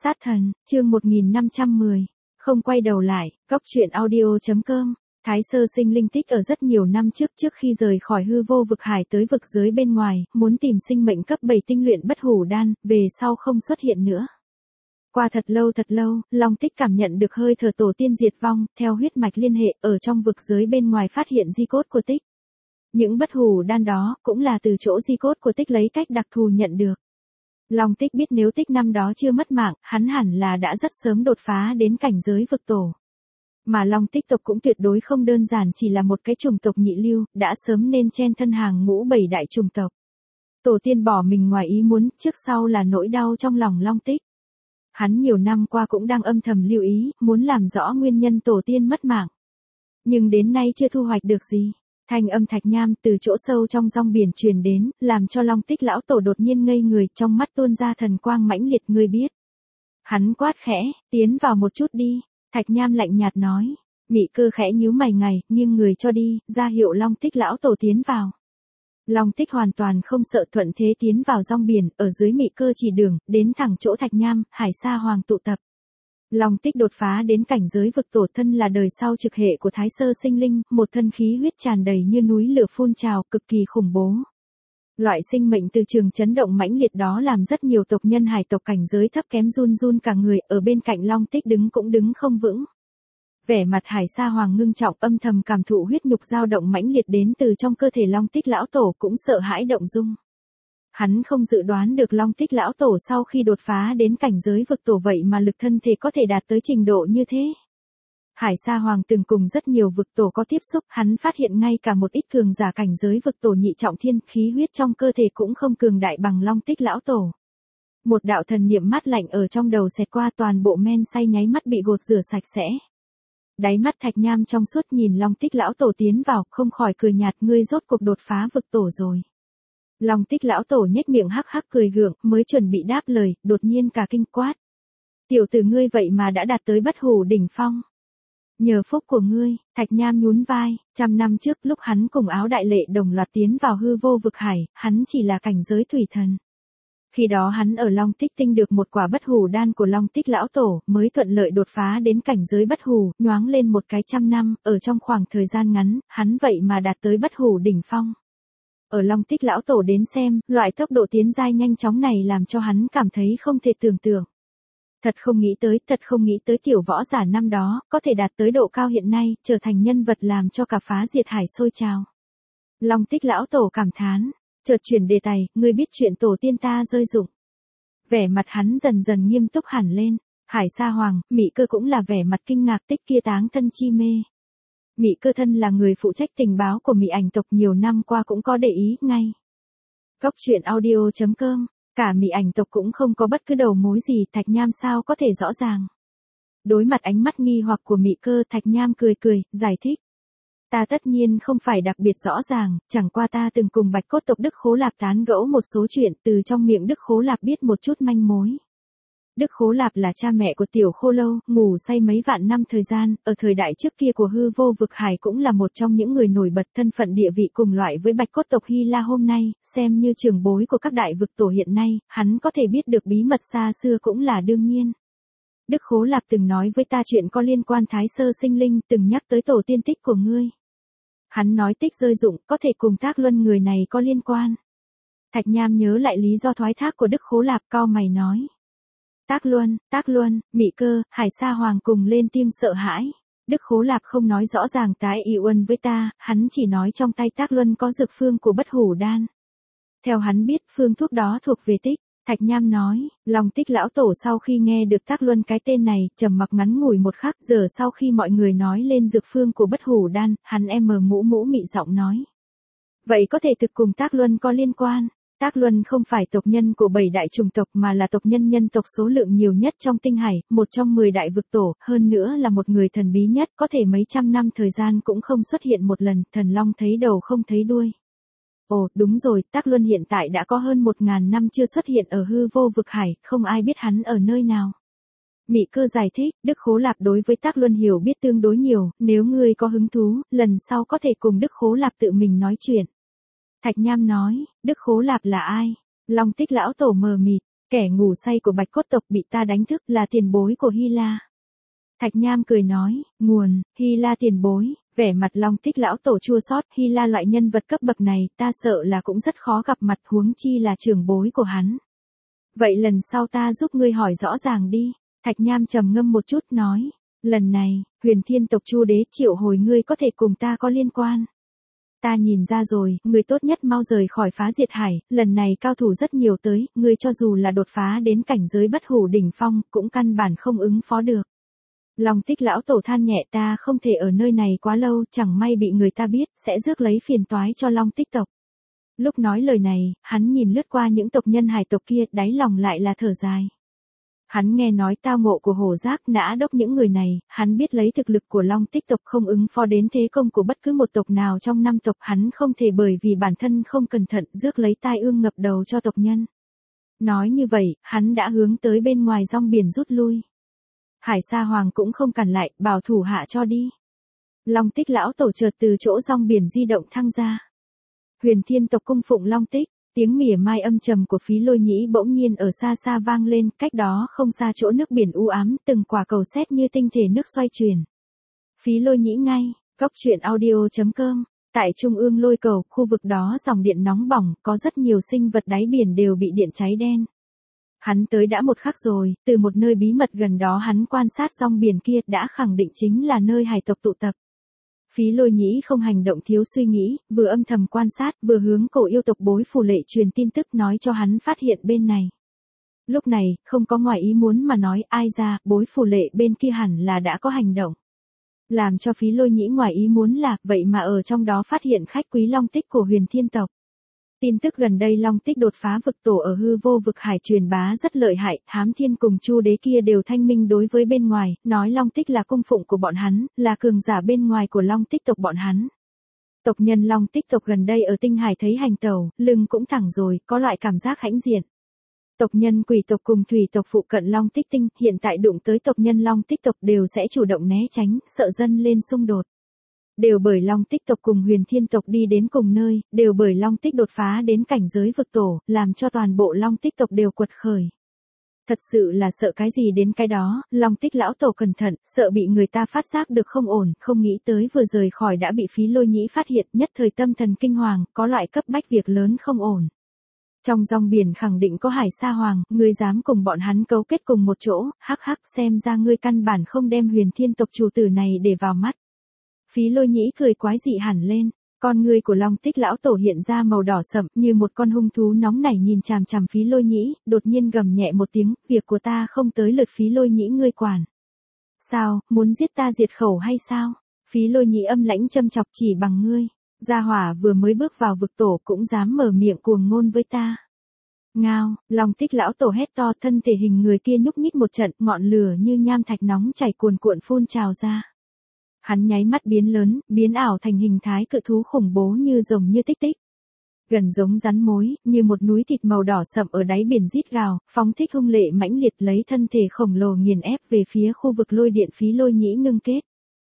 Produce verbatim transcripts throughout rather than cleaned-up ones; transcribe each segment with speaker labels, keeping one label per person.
Speaker 1: Sát thần, chương một nghìn năm trăm mười. Không quay đầu lại, góc truyện audio.com. Thái Sơ Sinh linh tích ở rất nhiều năm trước trước khi rời khỏi hư vô vực hải tới vực giới bên ngoài, muốn tìm sinh mệnh cấp bảy tinh luyện bất hủ đan, về sau không xuất hiện nữa. Qua thật lâu thật lâu, Long Tích cảm nhận được hơi thở tổ tiên diệt vong, theo huyết mạch liên hệ, ở trong vực giới bên ngoài phát hiện di cốt của Tích. Những bất hủ đan đó, cũng là từ chỗ di cốt của Tích lấy cách đặc thù nhận được. Long Tích biết nếu Tích năm đó chưa mất mạng, hắn hẳn là đã rất sớm đột phá đến cảnh giới vực tổ. Mà Long Tích tộc cũng tuyệt đối không đơn giản chỉ là một cái chủng tộc nhị lưu, đã sớm nên chen thân hàng ngũ bảy đại chủng tộc. Tổ tiên bỏ mình ngoài ý muốn, trước sau là nỗi đau trong lòng Long Tích. Hắn nhiều năm qua cũng đang âm thầm lưu ý, muốn làm rõ nguyên nhân tổ tiên mất mạng. Nhưng đến nay chưa thu hoạch được gì. Thanh âm Thạch Nham từ chỗ sâu trong rong biển truyền đến, làm cho Long Tích lão tổ đột nhiên ngây người, trong mắt tuôn ra thần quang mãnh liệt, ngươi biết. Hắn quát khẽ, tiến vào một chút đi. Thạch Nham lạnh nhạt nói. Mị Cơ khẽ nhíu mày ngày, nghiêng người cho đi, ra hiệu Long Tích lão tổ tiến vào. Long Tích hoàn toàn không sợ, thuận thế tiến vào rong biển, ở dưới Mị Cơ chỉ đường, đến thẳng chỗ Thạch Nham, Hải Sa Hoàng tụ tập. Long Tích đột phá đến cảnh giới vực tổ, thân là đời sau trực hệ của Thái Sơ Sinh linh, một thân khí huyết tràn đầy như núi lửa phun trào, cực kỳ khủng bố. Loại sinh mệnh từ trường chấn động mãnh liệt đó làm rất nhiều tộc nhân hải tộc cảnh giới thấp kém run run cả người, ở bên cạnh Long Tích đứng cũng đứng không vững. Vẻ mặt Hải Sa Hoàng ngưng trọng, âm thầm cảm thụ huyết nhục dao động mãnh liệt đến từ trong cơ thể Long Tích lão tổ, cũng sợ hãi động dung. Hắn không dự đoán được Long Tích lão tổ sau khi đột phá đến cảnh giới vực tổ vậy mà lực thân thể có thể đạt tới trình độ như thế. Hải Sa Hoàng từng cùng rất nhiều vực tổ có tiếp xúc, hắn phát hiện ngay cả một ít cường giả cảnh giới vực tổ nhị trọng thiên, khí huyết trong cơ thể cũng không cường đại bằng Long Tích lão tổ. Một đạo thần niệm mát lạnh ở trong đầu xẹt qua, toàn bộ men say nháy mắt bị gột rửa sạch sẽ. Đáy mắt Thạch Nham trong suốt nhìn Long Tích lão tổ tiến vào, không khỏi cười nhạt, ngươi rốt cuộc đột phá vực tổ rồi. Long Tích lão tổ nhếch miệng hắc hắc cười gượng, mới chuẩn bị đáp lời, đột nhiên cả kinh quát. Tiểu tử ngươi vậy mà đã đạt tới bất hủ đỉnh phong. Nhờ phúc của ngươi, Thạch Nham nhún vai, trăm năm trước lúc hắn cùng Áo Đại Lệ đồng loạt tiến vào hư vô vực hải, hắn chỉ là cảnh giới thủy thần. Khi đó hắn ở Long Tích tinh được một quả bất hủ đan của Long Tích lão tổ, mới thuận lợi đột phá đến cảnh giới bất hủ, nhoáng lên một cái trăm năm, ở trong khoảng thời gian ngắn, hắn vậy mà đạt tới bất hủ đỉnh phong. Ở Long Tích lão tổ đến xem, loại tốc độ tiến giai nhanh chóng này làm cho hắn cảm thấy không thể tưởng tượng. Thật không nghĩ tới, thật không nghĩ tới tiểu võ giả năm đó, có thể đạt tới độ cao hiện nay, trở thành nhân vật làm cho cả phá diệt hải sôi trào. Long Tích lão tổ cảm thán, chợt chuyển đề tài, ngươi biết chuyện tổ tiên ta rơi rụng. Vẻ mặt hắn dần dần nghiêm túc hẳn lên, Hải Sa Hoàng, Mị Cơ cũng là vẻ mặt kinh ngạc, Tích kia táng thân chi mê. Mị Cơ thân là người phụ trách tình báo của Mị ảnh tộc nhiều năm qua cũng có để ý ngay. Góc truyện audio.com. Cả Mị ảnh tộc cũng không có bất cứ đầu mối gì, Thạch Nham sao có thể rõ ràng. Đối mặt ánh mắt nghi hoặc của Mị Cơ, Thạch Nham cười cười, giải thích. Ta tất nhiên không phải đặc biệt rõ ràng, chẳng qua ta từng cùng Bạch Cốt tộc Đức Khố Lạp tán gẫu một số chuyện, từ trong miệng Đức Khố Lạp biết một chút manh mối. Đức Khố Lạp là cha mẹ của Tiểu Khô Lâu, ngủ say mấy vạn năm thời gian, ở thời đại trước kia của hư vô vực hải cũng là một trong những người nổi bật, thân phận địa vị cùng loại với Bạch Cốt tộc Hy La hôm nay, xem như trưởng bối của các đại vực tổ hiện nay, hắn có thể biết được bí mật xa xưa cũng là đương nhiên. Đức Khố Lạp từng nói với ta chuyện có liên quan Thái Sơ Sinh linh, từng nhắc tới tổ tiên Tích của ngươi. Hắn nói Tích rơi rụng, có thể cùng Tác Luân người này có liên quan. Thạch Nham nhớ lại lý do thoái thác của Đức Khố Lạp, cau mày nói. Tác Luân, Tác Luân, Mị Cơ, Hải Sa Hoàng cùng lên tiếng sợ hãi. Đức Khố Lạp không nói rõ ràng tái y uân với ta, hắn chỉ nói trong tay Tác Luân có dược phương của bất hủ đan. Theo hắn biết, phương thuốc đó thuộc về Tích. Thạch Nham nói, Long Tích lão tổ sau khi nghe được Tác Luân cái tên này, trầm mặc ngắn ngủi một khắc, giờ sau khi mọi người nói lên dược phương của bất hủ đan, hắn em mờ mũ mũ mị giọng nói. Vậy có thể thực cùng Tác Luân có liên quan. Tác Luân không phải tộc nhân của bảy đại chủng tộc mà là tộc nhân nhân tộc số lượng nhiều nhất trong tinh hải, một trong mười đại vực tổ, hơn nữa là một người thần bí nhất, có thể mấy trăm năm thời gian cũng không xuất hiện một lần, thần long thấy đầu không thấy đuôi. Ồ, đúng rồi, Tác Luân hiện tại đã có hơn một ngàn năm chưa xuất hiện ở hư vô vực hải, không ai biết hắn ở nơi nào. Mị Cơ giải thích, Đức Khố Lạp đối với Tác Luân hiểu biết tương đối nhiều, nếu ngươi có hứng thú, lần sau có thể cùng Đức Khố Lạp tự mình nói chuyện. Thạch Nham nói, Đức Khố Lạp là ai? Long Tích lão tổ mờ mịt, Kẻ ngủ say của Bạch Cốt tộc bị ta đánh thức là tiền bối của Hy La. Thạch Nham cười nói, nguồn, Hy La tiền bối, vẻ mặt Long Tích lão tổ chua xót, Hy La loại nhân vật cấp bậc này ta sợ là cũng rất khó gặp mặt, huống chi là trưởng bối của hắn. Vậy lần sau ta giúp ngươi hỏi rõ ràng đi. Thạch Nham trầm ngâm một chút nói, lần này, Huyền Thiên tộc Chu đế triệu hồi ngươi có thể cùng ta có liên quan. Ta nhìn ra rồi, ngươi tốt nhất mau rời khỏi Phá Diệt Hải, lần này cao thủ rất nhiều tới, ngươi cho dù là đột phá đến cảnh giới bất hủ đỉnh phong, cũng căn bản không ứng phó được. Long Tích lão tổ than nhẹ, ta không thể ở nơi này quá lâu, chẳng may bị người ta biết, sẽ rước lấy phiền toái cho Long Tích tộc. Lúc nói lời này, hắn nhìn lướt qua những tộc nhân hải tộc kia, đáy lòng lại là thở dài. Hắn nghe nói tao ngộ của Hổ Giác Nã Đốc những người này, hắn biết lấy thực lực của Long Tích tộc không ứng phó đến thế công của bất cứ một tộc nào trong năm tộc, hắn không thể bởi vì bản thân không cẩn thận rước lấy tai ương ngập đầu cho tộc nhân. Nói như vậy, hắn đã hướng tới bên ngoài rong biển rút lui. Hải Sa Hoàng cũng không cản lại, bảo thủ hạ cho đi. Long Tích lão tổ chợt từ chỗ rong biển di động thăng ra. Huyền Thiên tộc cung phụng Long Tích, tiếng mỉa mai âm trầm của Phí Lôi Nhĩ bỗng nhiên ở xa xa vang lên, cách đó không xa chỗ nước biển u ám, từng quả cầu sét như tinh thể nước xoay chuyển. Phí Lôi Nhĩ ngay, Cốc Truyện Audio chấm com, tại trung ương lôi cầu, khu vực đó dòng điện nóng bỏng, có rất nhiều sinh vật đáy biển đều bị điện cháy đen. Hắn tới đã một khắc rồi, từ một nơi bí mật gần đó hắn quan sát rong biển kia đã khẳng định chính là nơi hải tộc tụ tập. Phí Lôi Nhĩ không hành động thiếu suy nghĩ, vừa âm thầm quan sát, vừa hướng cổ yêu tộc Bối Phù Lệ truyền tin tức nói cho hắn phát hiện bên này. Lúc này, không có ngoài ý muốn mà nói, ai ra, Bối Phù Lệ bên kia hẳn là đã có hành động. Làm cho Phí Lôi Nhĩ ngoài ý muốn là, vậy mà ở trong đó phát hiện khách quý Long Tích của Huyền Thiên tộc. Tin tức gần đây Long Tích đột phá vực tổ ở hư vô vực hải truyền bá rất lợi hại, Hám Thiên cùng Chu đế kia đều thanh minh đối với bên ngoài, nói Long Tích là cung phụng của bọn hắn, là cường giả bên ngoài của Long Tích tộc bọn hắn. Tộc nhân Long Tích tộc gần đây ở Tinh Hải thấy hành tẩu, lưng cũng thẳng rồi, có loại cảm giác hãnh diện. Tộc nhân Quỷ tộc cùng Thủy tộc phụ cận Long Tích Tinh, hiện tại đụng tới tộc nhân Long Tích tộc đều sẽ chủ động né tránh, sợ dân lên xung đột. Đều bởi Long Tích tộc cùng Huyền Thiên tộc đi đến cùng nơi, đều bởi Long Tích đột phá đến cảnh giới vực tổ, làm cho toàn bộ Long Tích tộc đều quật khởi. Thật sự là sợ cái gì đến cái đó, Long Tích lão tổ cẩn thận, sợ bị người ta phát giác được không ổn, không nghĩ tới vừa rời khỏi đã bị Phí Lôi Nhĩ phát hiện, nhất thời tâm thần kinh hoàng, có loại cấp bách việc lớn không ổn. Trong rong biển khẳng định có Hải Sa Hoàng, ngươi dám cùng bọn hắn cấu kết cùng một chỗ, hắc hắc, xem ra ngươi căn bản không đem Huyền Thiên tộc chủ tử này để vào mắt. Phí Lôi Nhĩ cười quái dị hẳn lên, con ngươi của Long Tích lão tổ hiện ra màu đỏ sậm như một con hung thú nóng nảy nhìn chằm chằm Phí Lôi Nhĩ, đột nhiên gầm nhẹ một tiếng, việc của ta không tới lượt Phí Lôi Nhĩ ngươi quản. Sao, muốn giết ta diệt khẩu hay sao? Phí Lôi Nhĩ âm lãnh châm chọc, chỉ bằng ngươi, gia hỏa vừa mới bước vào vực tổ cũng dám mở miệng cuồng ngôn với ta. Ngao, Long Tích lão tổ hét to, thân thể hình người kia nhúc nhích một trận, ngọn lửa như nham thạch nóng chảy cuồn cuộn phun trào ra. Hắn nháy mắt biến lớn, biến ảo thành hình thái cự thú khủng bố như rồng như tích tích. Gần giống rắn mối, như một núi thịt màu đỏ sậm ở đáy biển rít gào, phóng thích hung lệ mãnh liệt lấy thân thể khổng lồ nghiền ép về phía khu vực lôi điện Phí Lôi Nhĩ ngưng kết.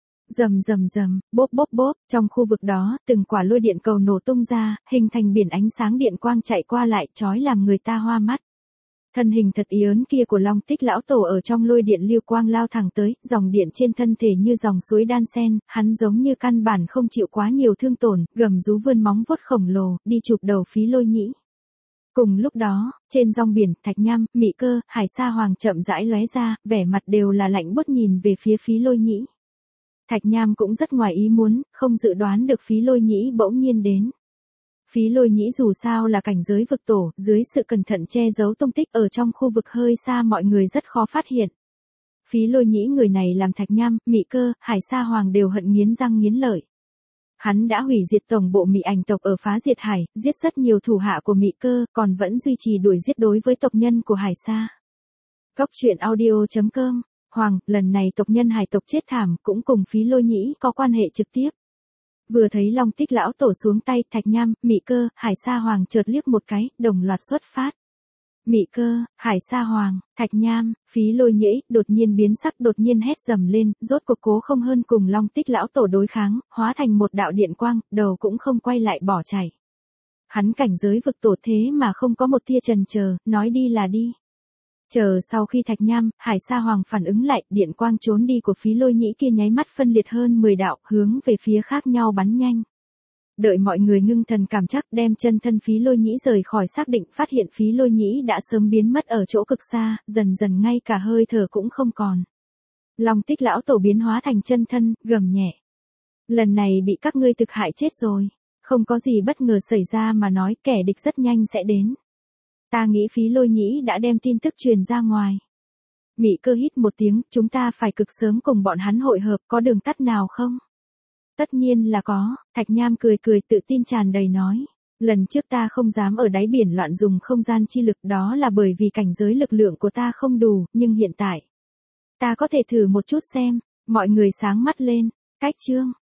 Speaker 1: Rầm rầm rầm, bốp bốp bốp, trong khu vực đó, từng quả lôi điện cầu nổ tung ra, hình thành biển ánh sáng điện quang chạy qua lại, chói làm người ta hoa mắt. Thân hình thật yớn kia của Long Tích lão tổ ở trong lôi điện lưu quang lao thẳng tới, dòng điện trên thân thể như dòng suối đan sen, hắn giống như căn bản không chịu quá nhiều thương tổn, gầm rú vươn móng vuốt khổng lồ, đi chụp đầu Phí Lôi Nhĩ. Cùng lúc đó, trên rong biển, Thạch Nham, Mị Cơ, Hải Sa Hoàng chậm rãi lóe ra, vẻ mặt đều là lạnh buốt nhìn về phía Phí Lôi Nhĩ. Thạch Nham cũng rất ngoài ý muốn, không dự đoán được Phí Lôi Nhĩ bỗng nhiên đến. Phí Lôi Nhĩ dù sao là cảnh giới vực tổ, dưới sự cẩn thận che giấu tung tích ở trong khu vực hơi xa mọi người rất khó phát hiện. Phí Lôi Nhĩ người này làm Thạch Nham, Mị Cơ, Hải Sa Hoàng đều hận nghiến răng nghiến lợi. Hắn đã hủy diệt tổng bộ Mị Ảnh tộc ở Phá Diệt Hải, giết rất nhiều thủ hạ của Mị Cơ, còn vẫn duy trì đuổi giết đối với tộc nhân của Hải Sa. Cốc Truyện Audio chấm com, Hoàng, lần này tộc nhân hải tộc chết thảm cũng cùng Phí Lôi Nhĩ có quan hệ trực tiếp. Vừa thấy Long Tích lão tổ xuống tay, Thạch Nham, Mị Cơ, Hải Sa Hoàng chợt liếc một cái, đồng loạt xuất phát. Mị Cơ, Hải Sa Hoàng, Thạch Nham, Phí Lôi Nhĩ, đột nhiên biến sắc, đột nhiên hét dầm lên, rốt cuộc cố không hơn cùng Long Tích lão tổ đối kháng, hóa thành một đạo điện quang, đầu cũng không quay lại bỏ chạy. Hắn cảnh giới vực tổ thế mà không có một tia chần chờ, nói đi là đi. Chờ sau khi Thạch Nham, Hải Sa Hoàng phản ứng lại, điện quang trốn đi của Phí Lôi Nhĩ kia nháy mắt phân liệt hơn mười đạo, hướng về phía khác nhau bắn nhanh. Đợi mọi người ngưng thần cảm chắc đem chân thân Phí Lôi Nhĩ rời khỏi xác định, phát hiện Phí Lôi Nhĩ đã sớm biến mất ở chỗ cực xa, dần dần ngay cả hơi thở cũng không còn. Long Tích lão tổ biến hóa thành chân thân, gầm nhẹ. Lần này bị các ngươi thực hại chết rồi. Không có gì bất ngờ xảy ra mà nói, kẻ địch rất nhanh sẽ đến. Ta nghĩ Phí Lôi Nhĩ đã đem tin tức truyền ra ngoài. Mị Cơ hít một tiếng, chúng ta phải cực sớm cùng bọn hắn hội hợp, có đường tắt nào không? Tất nhiên là có, Thạch Nham cười cười tự tin tràn đầy nói. Lần trước ta không dám ở đáy biển loạn dùng không gian chi lực, đó là bởi vì cảnh giới lực lượng của ta không đủ, nhưng hiện tại ta có thể thử một chút xem. Mọi người sáng mắt lên. Cách chương